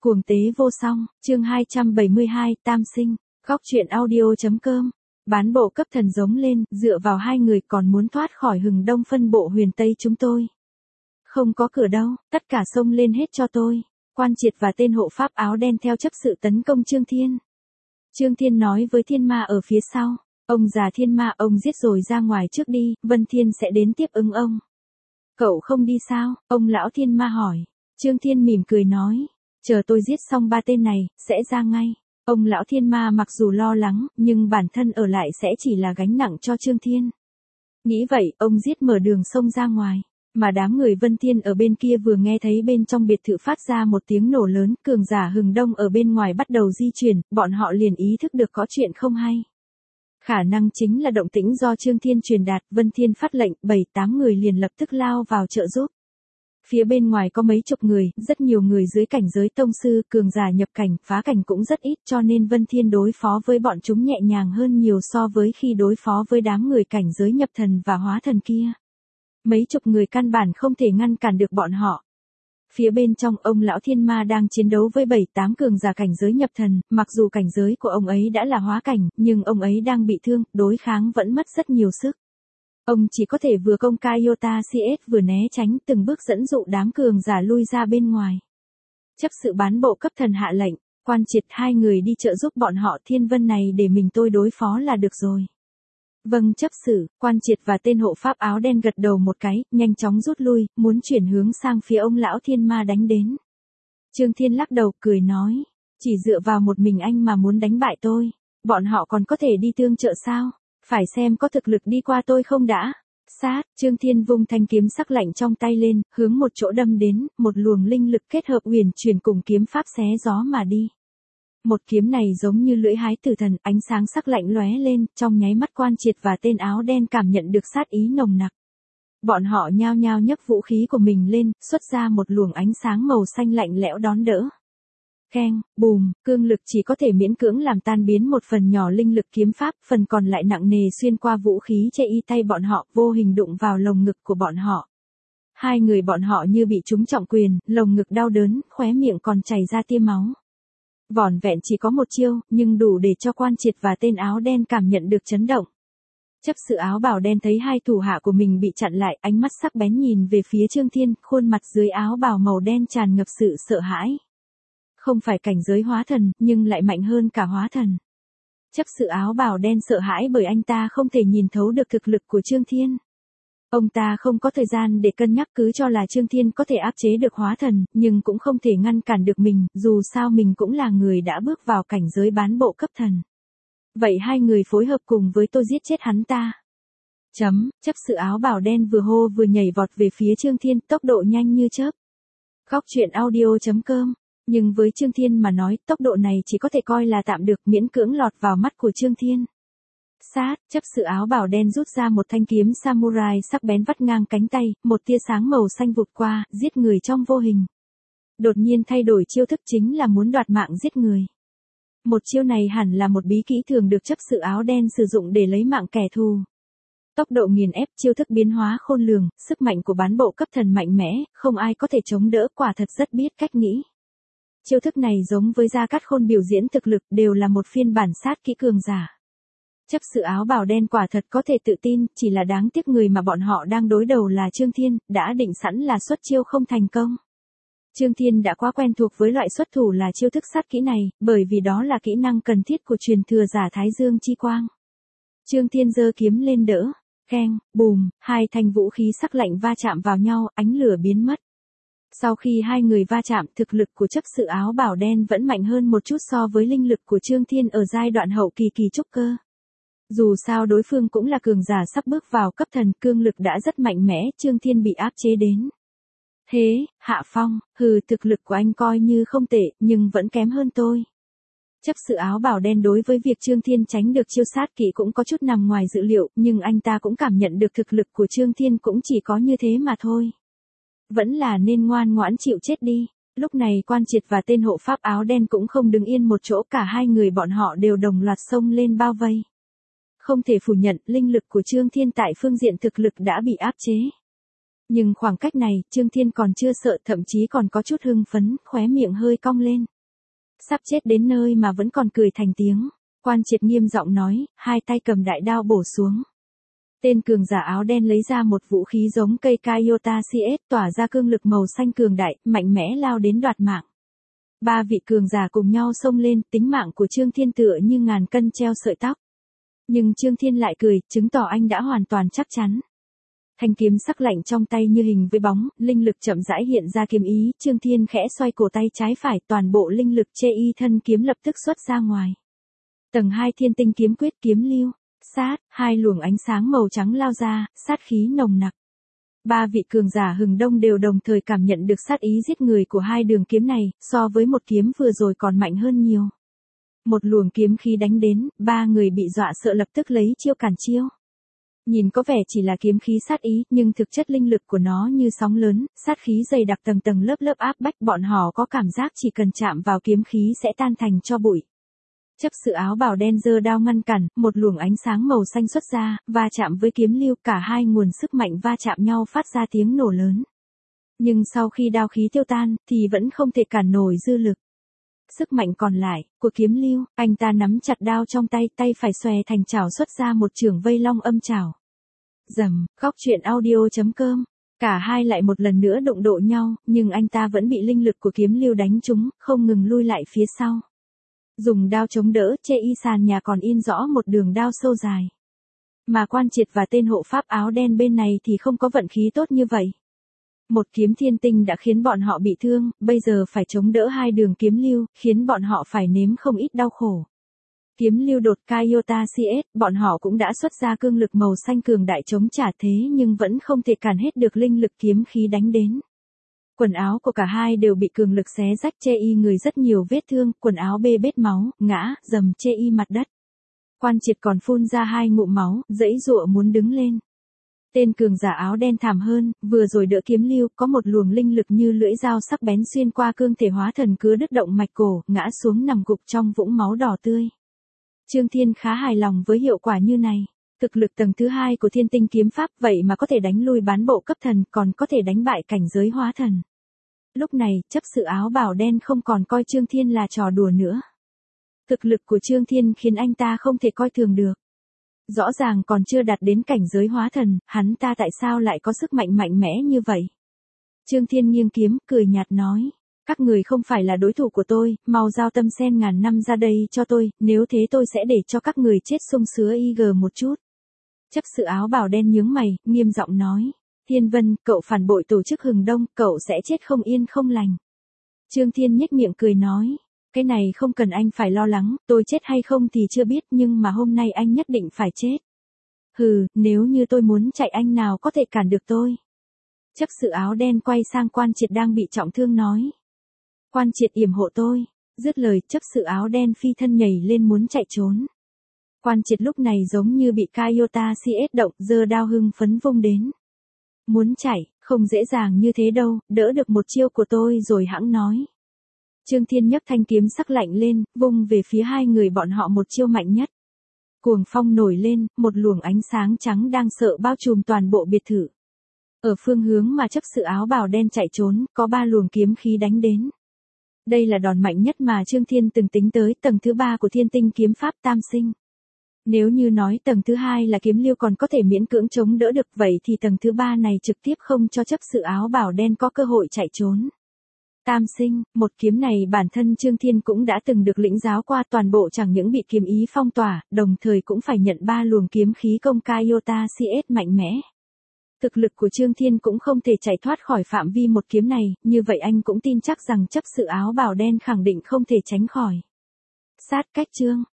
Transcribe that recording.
Cuồng tế vô song, chương 272, Tam sinh, góc truyện audio.com. Bán bộ cấp thần giống lên, dựa vào hai người còn muốn thoát khỏi Hừng Đông phân bộ huyền Tây chúng tôi. Không có cửa đâu, tất cả xông lên hết cho tôi. Quan Triệt và tên hộ pháp áo đen theo chấp sự tấn công Trương Thiên. Trương Thiên nói với Thiên Ma ở phía sau, ông già Thiên Ma, ông giết rồi ra ngoài trước đi, Vân Thiên sẽ đến tiếp ứng ông. Cậu không đi sao? Ông lão Thiên Ma hỏi. Trương Thiên mỉm cười nói, chờ tôi giết xong ba tên này, sẽ ra ngay. Ông lão Thiên Ma mặc dù lo lắng, nhưng bản thân ở lại sẽ chỉ là gánh nặng cho Trương Thiên. Nghĩ vậy, ông giết mở đường xông ra ngoài. Mà đám người Vân Thiên ở bên kia vừa nghe thấy bên trong biệt thự phát ra một tiếng nổ lớn, cường giả Hừng Đông ở bên ngoài bắt đầu di chuyển, bọn họ liền ý thức được có chuyện không hay. Khả năng chính là động tĩnh do Trương Thiên truyền đạt, Vân Thiên phát lệnh, 7-8 người liền lập tức lao vào trợ giúp. Phía bên ngoài có mấy chục người, rất nhiều người dưới cảnh giới tông sư, cường giả nhập cảnh, phá cảnh cũng rất ít, cho nên Vân Thiên đối phó với bọn chúng nhẹ nhàng hơn nhiều so với khi đối phó với đám người cảnh giới nhập thần và hóa thần kia. Mấy chục người căn bản không thể ngăn cản được bọn họ. Phía bên trong, ông lão Thiên Ma đang chiến đấu với 7-8 cường giả cảnh giới nhập thần, mặc dù cảnh giới của ông ấy đã là hóa cảnh, nhưng ông ấy đang bị thương, đối kháng vẫn mất rất nhiều sức. Ông chỉ có thể vừa công ca Iota CS vừa né tránh, từng bước dẫn dụ đám cường giả lui ra bên ngoài. Chấp sự bán bộ cấp thần hạ lệnh, Quan Triệt, hai người đi trợ giúp bọn họ Thiên Vân này để mình tôi đối phó là được rồi. Vâng chấp sự, Quan Triệt và tên hộ pháp áo đen gật đầu một cái, nhanh chóng rút lui, muốn chuyển hướng sang phía ông lão Thiên Ma đánh đến. Trương Thiên lắc đầu, cười nói, chỉ dựa vào một mình anh mà muốn đánh bại tôi, bọn họ còn có thể đi tương trợ sao? Phải xem có thực lực đi qua tôi không đã. Sát, Trương Thiên vung thanh kiếm sắc lạnh trong tay lên, hướng một chỗ đâm đến, một luồng linh lực kết hợp huyền truyền cùng kiếm pháp xé gió mà đi. Một kiếm này giống như lưỡi hái tử thần, ánh sáng sắc lạnh lóe lên, trong nháy mắt Quan Triệt và tên áo đen cảm nhận được sát ý nồng nặc. Bọn họ nhao nhao nhấc vũ khí của mình lên, xuất ra một luồng ánh sáng màu xanh lạnh lẽo đón đỡ. Keng, bùm, cương lực chỉ có thể miễn cưỡng làm tan biến một phần nhỏ linh lực kiếm pháp, phần còn lại nặng nề xuyên qua vũ khí che y tay bọn họ, vô hình đụng vào lồng ngực của bọn họ. Hai người bọn họ như bị trúng trọng quyền, lồng ngực đau đớn, khóe miệng còn chảy ra tia máu. Vỏn vẹn chỉ có một chiêu, nhưng đủ để cho Quan Triệt và tên áo đen cảm nhận được chấn động. Chấp sự áo bào đen thấy hai thủ hạ của mình bị chặn lại, ánh mắt sắc bén nhìn về phía Trương Thiên, khuôn mặt dưới áo bào màu đen tràn ngập sự sợ hãi. Không phải cảnh giới hóa thần, nhưng lại mạnh hơn cả hóa thần. Chấp sự áo bào đen sợ hãi bởi anh ta không thể nhìn thấu được thực lực của Trương Thiên. Ông ta không có thời gian để cân nhắc, cứ cho là Trương Thiên có thể áp chế được hóa thần, nhưng cũng không thể ngăn cản được mình, dù sao mình cũng là người đã bước vào cảnh giới bán bộ cấp thần. Vậy hai người phối hợp cùng với tôi giết chết hắn ta. Chấp sự áo bào đen vừa hô vừa nhảy vọt về phía Trương Thiên, tốc độ nhanh như chớp. Góc truyện audio.com. Nhưng với Trương Thiên mà nói, tốc độ này chỉ có thể coi là tạm được, miễn cưỡng lọt vào mắt của Trương Thiên. Sát, chấp sự áo bào đen rút ra một thanh kiếm samurai sắc bén vắt ngang cánh tay, một tia sáng màu xanh vụt qua, giết người trong vô hình. Đột nhiên thay đổi chiêu thức chính là muốn đoạt mạng giết người. Một chiêu này hẳn là một bí kỹ thường được chấp sự áo đen sử dụng để lấy mạng kẻ thù. Tốc độ nghiền ép, chiêu thức biến hóa khôn lường, sức mạnh của bán bộ cấp thần mạnh mẽ, không ai có thể chống đỡ, quả thật rất biết cách nghĩ. Chiêu thức này giống với Gia Cát Khôn biểu diễn thực lực, đều là một phiên bản sát kỹ cường giả. Chấp sự áo bào đen quả thật có thể tự tin, chỉ là đáng tiếc người mà bọn họ đang đối đầu là Trương Thiên, đã định sẵn là xuất chiêu không thành công. Trương Thiên đã quá quen thuộc với loại xuất thủ là chiêu thức sát kỹ này, bởi vì đó là kỹ năng cần thiết của truyền thừa giả Thái Dương Chi Quang. Trương Thiên giơ kiếm lên đỡ, keng, bùm, hai thanh vũ khí sắc lạnh va chạm vào nhau, ánh lửa biến mất. Sau khi hai người va chạm, thực lực của chấp sự áo bào đen vẫn mạnh hơn một chút so với linh lực của Trương Thiên ở giai đoạn hậu kỳ kỳ trúc cơ. Dù sao đối phương cũng là cường giả sắp bước vào cấp thần, cương lực đã rất mạnh mẽ, Trương Thiên bị áp chế đến. Thế, Hạ Phong, thực lực của anh coi như không tệ, nhưng vẫn kém hơn tôi. Chấp sự áo bào đen đối với việc Trương Thiên tránh được chiêu sát kỹ cũng có chút nằm ngoài dự liệu, nhưng anh ta cũng cảm nhận được thực lực của Trương Thiên cũng chỉ có như thế mà thôi. Vẫn là nên ngoan ngoãn chịu chết đi. Lúc này Quan Triệt và tên hộ pháp áo đen cũng không đứng yên một chỗ, cả hai người bọn họ đều đồng loạt xông lên bao vây. Không thể phủ nhận, linh lực của Trương Thiên tại phương diện thực lực đã bị áp chế. Nhưng khoảng cách này, Trương Thiên còn chưa sợ, thậm chí còn có chút hưng phấn, khóe miệng hơi cong lên. Sắp chết đến nơi mà vẫn còn cười thành tiếng. Quan Triệt nghiêm giọng nói, hai tay cầm đại đao bổ xuống. Tên cường giả áo đen lấy ra một vũ khí giống cây Kaiota CS, tỏa ra cương lực màu xanh cường đại, mạnh mẽ lao đến đoạt mạng. Ba vị cường giả cùng nhau xông lên, tính mạng của Trương Thiên tựa như ngàn cân treo sợi tóc. Nhưng Trương Thiên lại cười, chứng tỏ anh đã hoàn toàn chắc chắn. Thanh kiếm sắc lạnh trong tay như hình với bóng, linh lực chậm rãi hiện ra kiếm ý, Trương Thiên khẽ xoay cổ tay trái phải, toàn bộ linh lực che y thân kiếm lập tức xuất ra ngoài. Tầng 2 Thiên Tinh kiếm quyết kiếm lưu, sát, hai luồng ánh sáng màu trắng lao ra, sát khí nồng nặc. Ba vị cường giả Hừng Đông đều đồng thời cảm nhận được sát ý giết người của hai đường kiếm này, so với một kiếm vừa rồi còn mạnh hơn nhiều. Một luồng kiếm khí đánh đến, ba người bị dọa sợ lập tức lấy chiêu cản chiêu. Nhìn có vẻ chỉ là kiếm khí sát ý, nhưng thực chất linh lực của nó như sóng lớn, sát khí dày đặc tầng tầng lớp lớp áp bách, bọn họ có cảm giác chỉ cần chạm vào kiếm khí sẽ tan thành tro bụi. Chấp sự áo bào đen giơ đao ngăn cản, một luồng ánh sáng màu xanh xuất ra, va chạm với kiếm lưu, cả hai nguồn sức mạnh va chạm nhau phát ra tiếng nổ lớn. Nhưng sau khi đao khí tiêu tan, thì vẫn không thể cản nổi dư lực. Sức mạnh còn lại, của kiếm lưu, anh ta nắm chặt đao trong tay, tay phải xòe thành chảo xuất ra một chưởng vây long âm chảo. Rầm, Góc Truyện Audio.com. Cả hai lại một lần nữa đụng độ nhau, nhưng anh ta vẫn bị linh lực của kiếm lưu đánh trúng, không ngừng lui lại phía sau. Dùng đao chống đỡ, che y sàn nhà còn in rõ một đường đao sâu dài. Mà Quan Triệt và tên hộ pháp áo đen bên này thì không có vận khí tốt như vậy. Một kiếm thiên tinh đã khiến bọn họ bị thương, bây giờ phải chống đỡ hai đường kiếm lưu, khiến bọn họ phải nếm không ít đau khổ. Kiếm lưu đột Kaiota CS, bọn họ cũng đã xuất ra cương lực màu xanh cường đại chống trả thế nhưng vẫn không thể cản hết được linh lực kiếm khí đánh đến. Quần áo của cả hai đều bị cường lực xé rách, che y người rất nhiều vết thương, quần áo bê bết máu, ngã, dầm che y mặt đất. Quan Triệt còn phun ra hai ngụm máu, giãy giụa muốn đứng lên. Tên cường giả áo đen thảm hơn, vừa rồi đỡ kiếm lưu, có một luồng linh lực như lưỡi dao sắc bén xuyên qua cương thể hóa thần cứa đứt động mạch cổ, ngã xuống nằm gục trong vũng máu đỏ tươi. Trương Thiên khá hài lòng với hiệu quả như này. Thực lực tầng thứ 2 của Thiên Tinh kiếm pháp vậy mà có thể đánh lui bán bộ cấp thần, còn có thể đánh bại cảnh giới hóa thần. Lúc này, chấp sự áo bào đen không còn coi Trương Thiên là trò đùa nữa. Thực lực của Trương Thiên khiến anh ta không thể coi thường được. Rõ ràng còn chưa đạt đến cảnh giới hóa thần, hắn ta tại sao lại có sức mạnh mạnh mẽ như vậy? Trương Thiên nghiêng kiếm, cười nhạt nói. Các người không phải là đối thủ của tôi, mau giao tâm sen ngàn năm ra đây cho tôi, nếu thế tôi sẽ để cho các người chết sung sứa IG một chút. Chấp sự áo bào đen nhướng mày, nghiêm giọng nói. Thiên Vân, cậu phản bội tổ chức Hừng Đông, cậu sẽ chết không yên không lành. Trương Thiên nhếch miệng cười nói. Cái này không cần anh phải lo lắng, tôi chết hay không thì chưa biết nhưng mà hôm nay anh nhất định phải chết. Hừ, nếu như tôi muốn chạy anh nào có thể cản được tôi. Chấp sự áo đen quay sang Quan Triệt đang bị trọng thương nói. Quan Triệt yểm hộ tôi. Dứt lời, chấp sự áo đen phi thân nhảy lên muốn chạy trốn. Quan Triệt lúc này giống như bị Kaiota CS động, giơ đao hưng phấn vung đến. Muốn chạy, không dễ dàng như thế đâu, đỡ được một chiêu của tôi rồi hẵng nói. Trương Thiên nhấc thanh kiếm sắc lạnh lên, vung về phía hai người bọn họ một chiêu mạnh nhất. Cuồng phong nổi lên, một luồng ánh sáng trắng đang sợ bao trùm toàn bộ biệt thự. Ở phương hướng mà chấp sự áo bào đen chạy trốn, có 3 luồng kiếm khí đánh đến. Đây là đòn mạnh nhất mà Trương Thiên từng tính tới, tầng thứ 3 của Thiên Tinh kiếm pháp tam sinh. Nếu như nói tầng thứ 2 là kiếm lưu còn có thể miễn cưỡng chống đỡ được, vậy thì tầng thứ 3 này trực tiếp không cho chấp sự áo bào đen có cơ hội chạy trốn. Tam sinh, một kiếm này bản thân Trương Thiên cũng đã từng được lĩnh giáo qua, toàn bộ chẳng những bị kiếm ý phong tỏa, đồng thời cũng phải nhận 3 luồng kiếm khí công Kaiota CS mạnh mẽ. Thực lực của Trương Thiên cũng không thể chạy thoát khỏi phạm vi một kiếm này, như vậy anh cũng tin chắc rằng chấp sự áo bào đen khẳng định không thể tránh khỏi. Sát cách chương